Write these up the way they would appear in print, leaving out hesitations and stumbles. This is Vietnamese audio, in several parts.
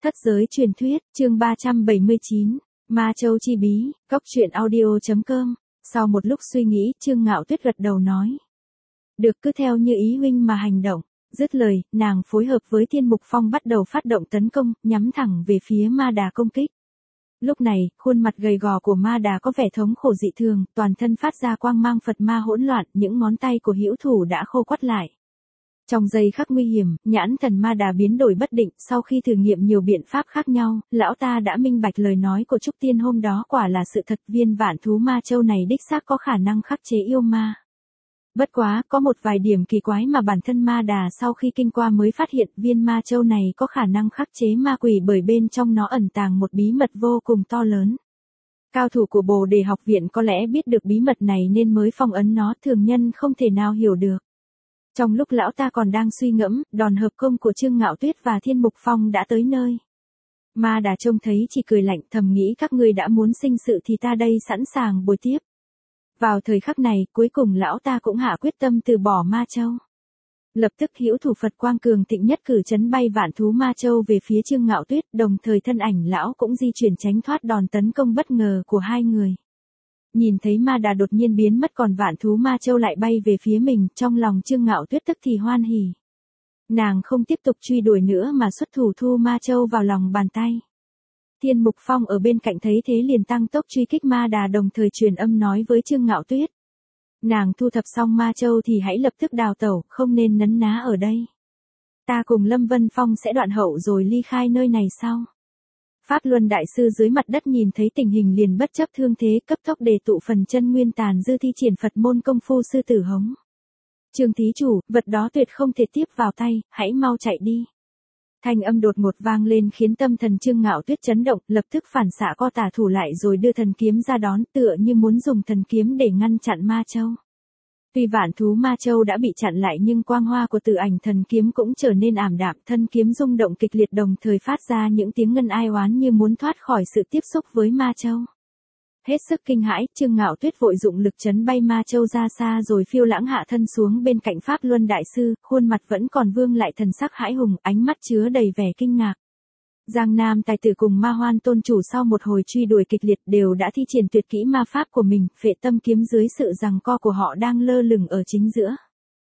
Thất giới truyền thuyết, chương 379, Ma Châu chi bí, cóc truyện audio.com. Sau một lúc suy nghĩ, Trương Ngạo Tuyết gật đầu nói. Được, cứ theo như ý huynh mà hành động. Dứt lời, nàng phối hợp với Thiên Mục Phong bắt đầu phát động tấn công, nhắm thẳng về phía Ma Đà công kích. Lúc này, khuôn mặt gầy gò của Ma Đà có vẻ thống khổ dị thường, toàn thân phát ra quang mang Phật ma hỗn loạn, những ngón tay của hữu thủ đã khô quắt lại. Trong giây khắc nguy hiểm, nhãn thần Ma Đà biến đổi bất định, sau khi thử nghiệm nhiều biện pháp khác nhau, lão ta đã minh bạch lời nói của Trúc Tiên hôm đó quả là sự thật, viên vạn thú Ma Châu này đích xác có khả năng khắc chế yêu ma. Bất quá, có một vài điểm kỳ quái mà bản thân Ma Đà sau khi kinh qua mới phát hiện viên Ma Châu này có khả năng khắc chế ma quỷ bởi bên trong nó ẩn tàng một bí mật vô cùng to lớn. Cao thủ của Bồ Đề học viện có lẽ biết được bí mật này nên mới phong ấn nó, thường nhân không thể nào hiểu được. Trong lúc lão ta còn đang suy ngẫm, đòn hợp công của Trương Ngạo Tuyết và Thiên Mục Phong đã tới nơi. Ma Đà trông thấy chỉ cười lạnh, thầm nghĩ các ngươi đã muốn sinh sự thì ta đây sẵn sàng bồi tiếp. Vào thời khắc này, cuối cùng lão ta cũng hạ quyết tâm từ bỏ Ma Châu. Lập tức hữu thủ Phật quang cường thịnh nhất cử chấn bay vạn thú Ma Châu về phía Trương Ngạo Tuyết, đồng thời thân ảnh lão cũng di chuyển tránh thoát đòn tấn công bất ngờ của hai người. Nhìn thấy Ma Đà đột nhiên biến mất còn vạn thú Ma Châu lại bay về phía mình, trong lòng Trương Ngạo Tuyết tức thì hoan hỉ. Nàng không tiếp tục truy đuổi nữa mà xuất thủ thu Ma Châu vào lòng bàn tay. Thiên Mục Phong ở bên cạnh thấy thế liền tăng tốc truy kích Ma Đà, đồng thời truyền âm nói với Trương Ngạo Tuyết. Nàng thu thập xong Ma Châu thì hãy lập tức đào tẩu, không nên nấn ná ở đây. Ta cùng Lâm Vân Phong sẽ đoạn hậu rồi ly khai nơi này sau. Pháp Luân Đại Sư dưới mặt đất nhìn thấy tình hình liền bất chấp thương thế, cấp tốc đề tụ phần chân nguyên tàn dư thi triển Phật môn công phu sư tử hống. Trương thí chủ, vật đó tuyệt không thể tiếp vào tay, hãy mau chạy đi. Thanh âm đột ngột vang lên khiến tâm thần Trương Ngạo Tuyết chấn động, lập tức phản xạ co tả thủ lại rồi đưa thần kiếm ra đón, tựa như muốn dùng thần kiếm để ngăn chặn Ma Châu. Tuy vạn thú Ma Châu đã bị chặn lại nhưng quang hoa của Tử Ảnh thần kiếm cũng trở nên ảm đạm, thân kiếm rung động kịch liệt đồng thời phát ra những tiếng ngân ai oán như muốn thoát khỏi sự tiếp xúc với Ma Châu. Hết sức kinh hãi, Trương Ngạo Tuyết vội dụng lực chấn bay Ma Châu ra xa rồi phiêu lãng hạ thân xuống bên cạnh Pháp Luân Đại Sư, khuôn mặt vẫn còn vương lại thần sắc hãi hùng, ánh mắt chứa đầy vẻ kinh ngạc. Giang Nam tài tử cùng Ma Hoan tôn chủ sau một hồi truy đuổi kịch liệt đều đã thi triển tuyệt kỹ ma pháp của mình, Phệ Tâm kiếm dưới sự giằng co của họ đang lơ lửng ở chính giữa.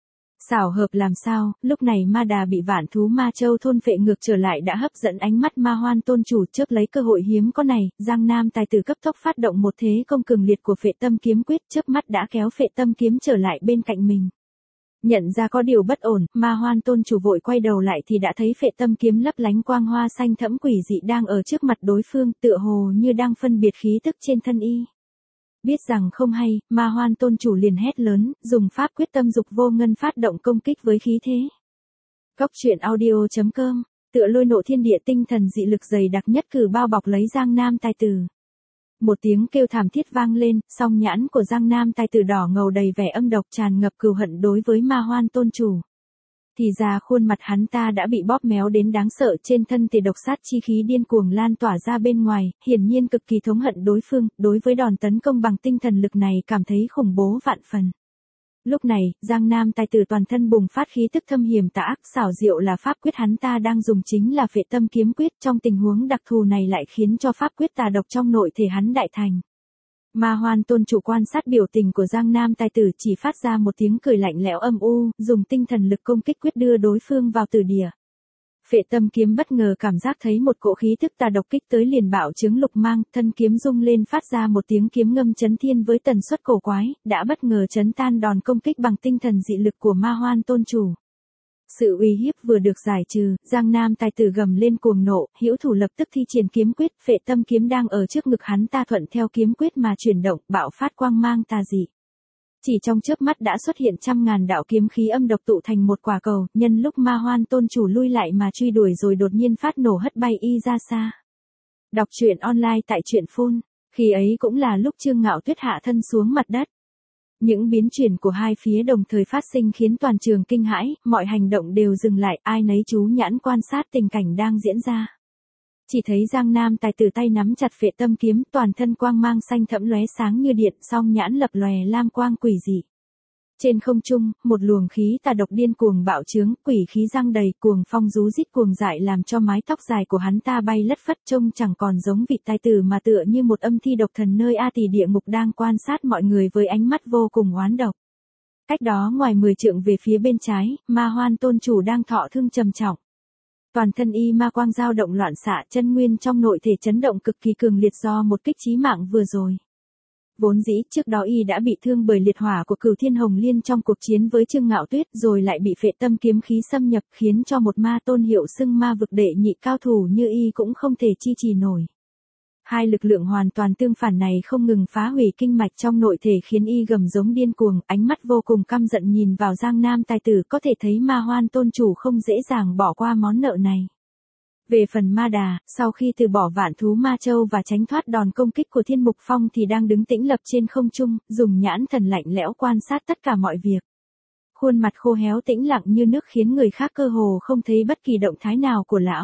Xảo hợp làm sao, lúc này Ma Đà bị vạn thú Ma Châu thôn phệ ngược trở lại đã hấp dẫn ánh mắt Ma Hoan tôn chủ, chớp lấy cơ hội hiếm có này, Giang Nam tài tử cấp tốc phát động một thế công cường liệt của Phệ Tâm kiếm quyết, chớp mắt đã kéo Phệ Tâm kiếm trở lại bên cạnh mình. Nhận ra có điều bất ổn, Ma Hoan tôn chủ vội quay đầu lại thì đã thấy Phệ Tâm kiếm lấp lánh quang hoa xanh thẫm quỷ dị đang ở trước mặt đối phương, tựa hồ như đang phân biệt khí tức trên thân y. Biết rằng không hay, Ma Hoan tôn chủ liền hét lớn, dùng pháp quyết tâm dục vô ngân phát động công kích với khí thế. Cóc truyện audio.com, tựa lôi nộ thiên địa tinh thần dị lực dày đặc nhất cử bao bọc lấy Giang Nam tài tử. Một tiếng kêu thảm thiết vang lên, song nhãn của Giang Nam tài tử đỏ ngầu đầy vẻ âm độc tràn ngập cừu hận đối với Ma Hoan tôn chủ. Thì ra khuôn mặt hắn ta đã bị bóp méo đến đáng sợ, trên thân thể độc sát chi khí điên cuồng lan tỏa ra bên ngoài, hiển nhiên cực kỳ thống hận đối phương, đối với đòn tấn công bằng tinh thần lực này cảm thấy khủng bố vạn phần. Lúc này, Giang Nam tài tử toàn thân bùng phát khí tức thâm hiểm tà ác, xảo diệu là pháp quyết hắn ta đang dùng chính là Phệ Tâm kiếm quyết, trong tình huống đặc thù này lại khiến cho pháp quyết tà độc trong nội thể hắn đại thành. Ma Hoan tôn chủ quan sát biểu tình của Giang Nam tài tử chỉ phát ra một tiếng cười lạnh lẽo âm u, dùng tinh thần lực công kích quyết đưa đối phương vào tử địa. Phệ Tâm kiếm bất ngờ cảm giác thấy một cỗ khí tức tà độc kích tới liền bạo chứng lục mang, thân kiếm rung lên phát ra một tiếng kiếm ngâm chấn thiên với tần suất cổ quái, đã bất ngờ chấn tan đòn công kích bằng tinh thần dị lực của Ma Hoan tôn chủ. Sự uy hiếp vừa được giải trừ, Giang Nam tài tử gầm lên cuồng nộ, hữu thủ lập tức thi triển kiếm quyết, Phệ Tâm kiếm đang ở trước ngực hắn ta thuận theo kiếm quyết mà chuyển động, bạo phát quang mang tà dị. Chỉ trong chớp mắt đã xuất hiện trăm ngàn đạo kiếm khí âm độc tụ thành một quả cầu, nhân lúc Ma Hoan tôn chủ lui lại mà truy đuổi rồi đột nhiên phát nổ hất bay y ra xa. Đọc truyện online tại truyện phun, khi ấy cũng là lúc Trương Ngạo Tuyết hạ thân xuống mặt đất. Những biến chuyển của hai phía đồng thời phát sinh khiến toàn trường kinh hãi, mọi hành động đều dừng lại, ai nấy chú nhãn quan sát tình cảnh đang diễn ra. Chỉ thấy Giang Nam tài tử tay nắm chặt Phệ Tâm kiếm, toàn thân quang mang xanh thẫm lóe sáng như điện, song nhãn lập lòe lam quang quỷ dị. Trên không trung, một luồng khí tà độc điên cuồng bạo trướng, quỷ khí giăng đầy, cuồng phong rú rít cuồng dại làm cho mái tóc dài của hắn ta bay lất phất, trông chẳng còn giống vị tài tử mà tựa như một âm thi độc thần nơi A Tỳ địa ngục đang quan sát mọi người với ánh mắt vô cùng oán độc. Cách đó ngoài 10 trượng về phía bên trái, Ma Hoan tôn chủ đang thọ thương trầm trọng. Toàn thân y ma quang dao động loạn xạ, chân nguyên trong nội thể chấn động cực kỳ cường liệt do một kích chí mạng vừa rồi. Vốn dĩ trước đó y đã bị thương bởi liệt hỏa của Cửu Thiên Hồng Liên trong cuộc chiến với Trương Ngạo Tuyết, rồi lại bị phệ tâm kiếm khí xâm nhập khiến cho một ma tôn hiệu xưng ma vực đệ nhị cao thủ như y cũng không thể chi trì nổi. Hai lực lượng hoàn toàn tương phản này không ngừng phá hủy kinh mạch trong nội thể khiến y gầm giống điên cuồng, ánh mắt vô cùng căm giận nhìn vào Giang Nam tài tử, có thể thấy Ma Hoan tôn chủ không dễ dàng bỏ qua món nợ này. Về phần Ma Đà, sau khi từ bỏ Vạn Thú Ma Châu và tránh thoát đòn công kích của Thiên Mục Phong thì đang đứng tĩnh lập trên không trung, dùng nhãn thần lạnh lẽo quan sát tất cả mọi việc. Khuôn mặt khô héo tĩnh lặng như nước khiến người khác cơ hồ không thấy bất kỳ động thái nào của lão.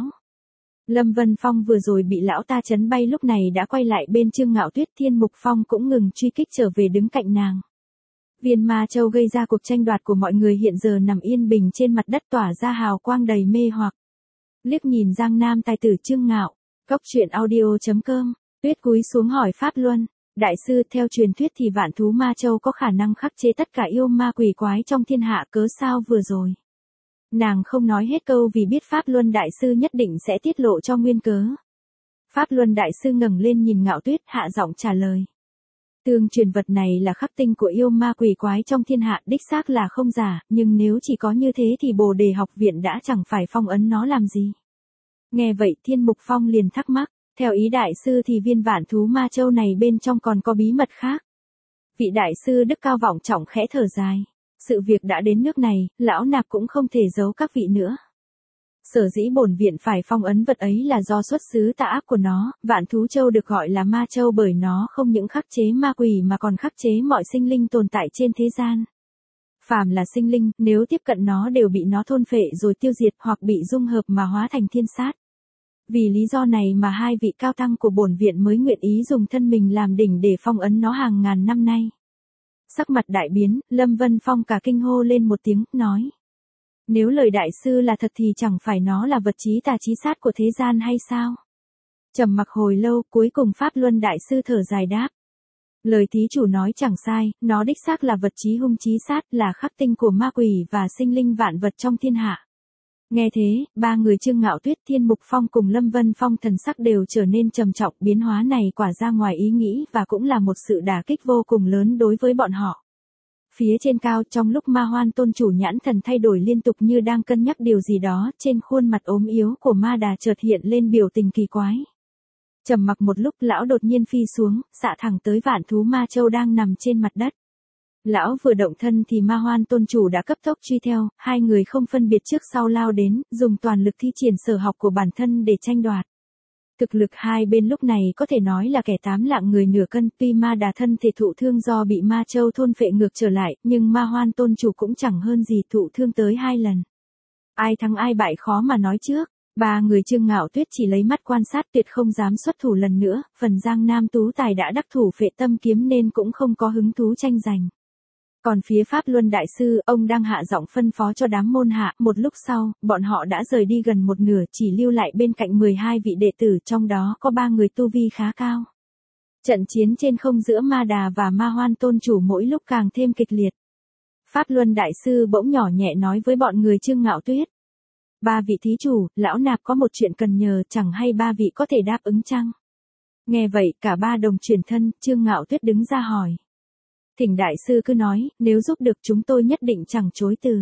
Lâm Vân Phong vừa rồi bị lão ta chấn bay lúc này đã quay lại bên Trương Ngạo Tuyết, Thiên Mục Phong cũng ngừng truy kích trở về đứng cạnh nàng. Viên Ma Châu gây ra cuộc tranh đoạt của mọi người hiện giờ nằm yên bình trên mặt đất tỏa ra hào quang đầy mê hoặc. Liếc nhìn Giang Nam tài tử Trương Ngạo, Cốc Truyện Audio.com, Tuyết cúi xuống hỏi Pháp Luân, đại sư, theo truyền thuyết thì Vạn Thú Ma Châu có khả năng khắc chế tất cả yêu ma quỷ quái trong thiên hạ, cớ sao vừa rồi nàng không nói hết câu vì biết Pháp Luân đại sư nhất định sẽ tiết lộ cho nguyên cớ. Pháp Luân đại sư ngẩng lên nhìn Ngạo Tuyết, hạ giọng trả lời. Tương truyền vật này là khắc tinh của yêu ma quỷ quái trong thiên hạ, đích xác là không giả, nhưng nếu chỉ có như thế thì Bồ Đề học viện đã chẳng phải phong ấn nó làm gì. Nghe vậy Thiên Mục Phong liền thắc mắc, theo ý đại sư thì viên Vạn Thú Ma Châu này bên trong còn có bí mật khác. Vị đại sư đức cao vọng trọng khẽ thở dài. Sự việc đã đến nước này, lão nạp cũng không thể giấu các vị nữa. Sở dĩ bổn viện phải phong ấn vật ấy là do xuất xứ tà ác của nó, Vạn Thú Châu được gọi là Ma Châu bởi nó không những khắc chế ma quỷ mà còn khắc chế mọi sinh linh tồn tại trên thế gian. Phàm là sinh linh, nếu tiếp cận nó đều bị nó thôn phệ rồi tiêu diệt hoặc bị dung hợp mà hóa thành thiên sát. Vì lý do này mà hai vị cao tăng của bổn viện mới nguyện ý dùng thân mình làm đỉnh để phong ấn nó hàng ngàn năm nay. Sắc mặt đại biến, Lâm Vân Phong cả kinh hô lên một tiếng, nói. Nếu lời đại sư là thật thì chẳng phải nó là vật chí tà chí sát của thế gian hay sao? Trầm mặc hồi lâu, cuối cùng Pháp Luân đại sư thở dài đáp. Lời thí chủ nói chẳng sai, nó đích xác là vật chí hung chí sát, là khắc tinh của ma quỷ và sinh linh vạn vật trong thiên hạ. Nghe thế, ba người Trương Ngạo Tuyết, Thiên Mục Phong cùng Lâm Vân Phong thần sắc đều trở nên trầm trọng, biến hóa này quả ra ngoài ý nghĩ và cũng là một sự đả kích vô cùng lớn đối với bọn họ. Phía trên cao, trong lúc Ma Hoan tôn chủ nhãn thần thay đổi liên tục như đang cân nhắc điều gì đó, trên khuôn mặt ốm yếu của Ma Đà chợt hiện lên biểu tình kỳ quái. Trầm mặc một lúc, lão đột nhiên phi xuống, xạ thẳng tới Vạn Thú Ma Châu đang nằm trên mặt đất. Lão vừa động thân thì Ma Hoan tôn chủ đã cấp tốc truy theo, hai người không phân biệt trước sau lao đến, dùng toàn lực thi triển sở học của bản thân để tranh đoạt. Thực lực hai bên lúc này có thể nói là kẻ tám lạng người nửa cân, tuy Ma Đà thân thể thụ thương do bị Ma Châu thôn phệ ngược trở lại, nhưng Ma Hoan tôn chủ cũng chẳng hơn gì, thụ thương tới 2 lần. Ai thắng ai bại khó mà nói trước. Ba người Trương Ngạo Tuyết chỉ lấy mắt quan sát, tuyệt không dám xuất thủ lần nữa, phần Giang Nam tú tài đã đắc thủ phệ tâm kiếm nên cũng không có hứng thú tranh giành. Còn phía Pháp Luân đại sư, ông đang hạ giọng phân phó cho đám môn hạ, một lúc sau, bọn họ đã rời đi gần một nửa, chỉ lưu lại bên cạnh 12 vị đệ tử, trong đó có 3 người tu vi khá cao. Trận chiến trên không giữa Ma Đà và Ma Hoan tôn chủ mỗi lúc càng thêm kịch liệt. Pháp Luân đại sư bỗng nhỏ nhẹ nói với bọn người Trương Ngạo Tuyết. 3 vị thí chủ, lão nạp có một chuyện cần nhờ, chẳng hay 3 vị có thể đáp ứng chăng? Nghe vậy, cả 3 đồng chuyển thân, Trương Ngạo Tuyết đứng ra hỏi. Thỉnh đại sư cứ nói, nếu giúp được chúng tôi nhất định chẳng chối từ.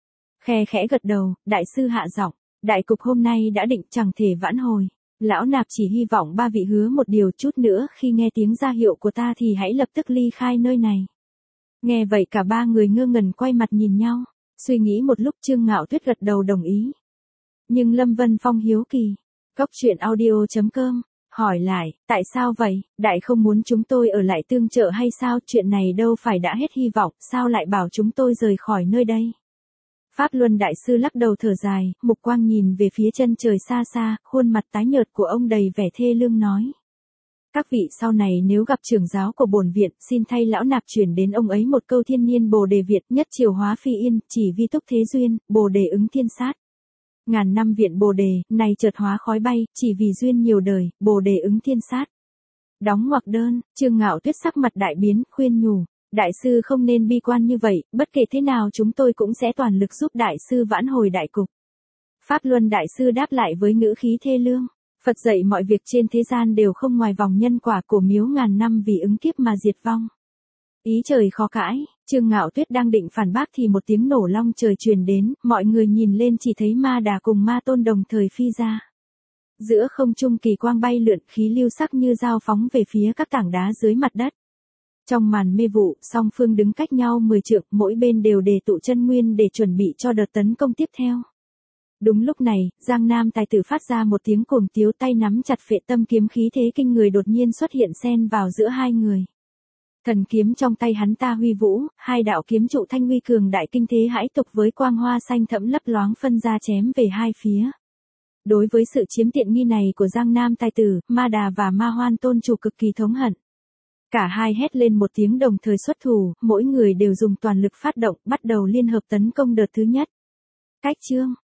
Khe khẽ gật đầu, đại sư hạ giọng, đại cục hôm nay đã định chẳng thể vãn hồi. Lão nạp chỉ hy vọng 3 vị hứa một điều, chút nữa khi nghe tiếng ra hiệu của ta thì hãy lập tức ly khai nơi này. Nghe vậy cả 3 người ngơ ngẩn quay mặt nhìn nhau, suy nghĩ một lúc Trương Ngạo Tuyết gật đầu đồng ý. Nhưng Lâm Vân Phong hiếu kỳ, Cốc Truyện Audio.com, hỏi lại, tại sao vậy, đại không muốn chúng tôi ở lại tương trợ hay sao, chuyện này đâu phải đã hết hy vọng, sao lại bảo chúng tôi rời khỏi nơi đây. Pháp Luân đại sư lắc đầu thở dài, mục quang nhìn về phía chân trời xa xa, khuôn mặt tái nhợt của ông đầy vẻ thê lương nói. Các vị sau này nếu gặp trưởng giáo của bổn viện, xin thay lão nạp chuyển đến ông ấy một câu thiên niên bồ đề Việt, nhất triều hóa phi yên, chỉ vi túc thế duyên, bồ đề ứng thiên sát. Ngàn năm viện bồ đề, này chợt hóa khói bay, chỉ vì duyên nhiều đời, bồ đề ứng thiên sát. Đóng ngoặc đơn, Trương Ngạo Tuyết sắc mặt đại biến, khuyên nhủ. Đại sư không nên bi quan như vậy, bất kể thế nào chúng tôi cũng sẽ toàn lực giúp đại sư vãn hồi đại cục. Pháp Luân đại sư đáp lại với ngữ khí thê lương. Phật dạy mọi việc trên thế gian đều không ngoài vòng nhân quả, của miếu ngàn năm vì ứng kiếp mà diệt vong. Ý trời khó cãi, Trương Ngạo Tuyết đang định phản bác thì một tiếng nổ long trời truyền đến, mọi người nhìn lên chỉ thấy Ma Đà cùng Ma Tôn đồng thời phi ra. Giữa không trung kỳ quang bay lượn, khí lưu sắc như dao phóng về phía các tảng đá dưới mặt đất. Trong màn mê vụ, song phương đứng cách nhau 10 trượng, mỗi bên đều đề tụ chân nguyên để chuẩn bị cho đợt tấn công tiếp theo. Đúng lúc này, Giang Nam tài tử phát ra một tiếng cuồng tiếu, tay nắm chặt phệ tâm kiếm, khí thế kinh người đột nhiên xuất hiện xen vào giữa hai người. Thần kiếm trong tay hắn ta huy vũ, hai đạo kiếm trụ thanh uy cường đại kinh thế hãi tục với quang hoa xanh thẫm lấp loáng phân ra chém về hai phía. Đối với sự chiếm tiện nghi này của Giang Nam tài tử, Ma Đà và Ma Hoan tôn chủ cực kỳ thống hận. Cả hai hét lên một tiếng đồng thời xuất thủ, mỗi người đều dùng toàn lực phát động, bắt đầu liên hợp tấn công đợt thứ nhất. Cách chương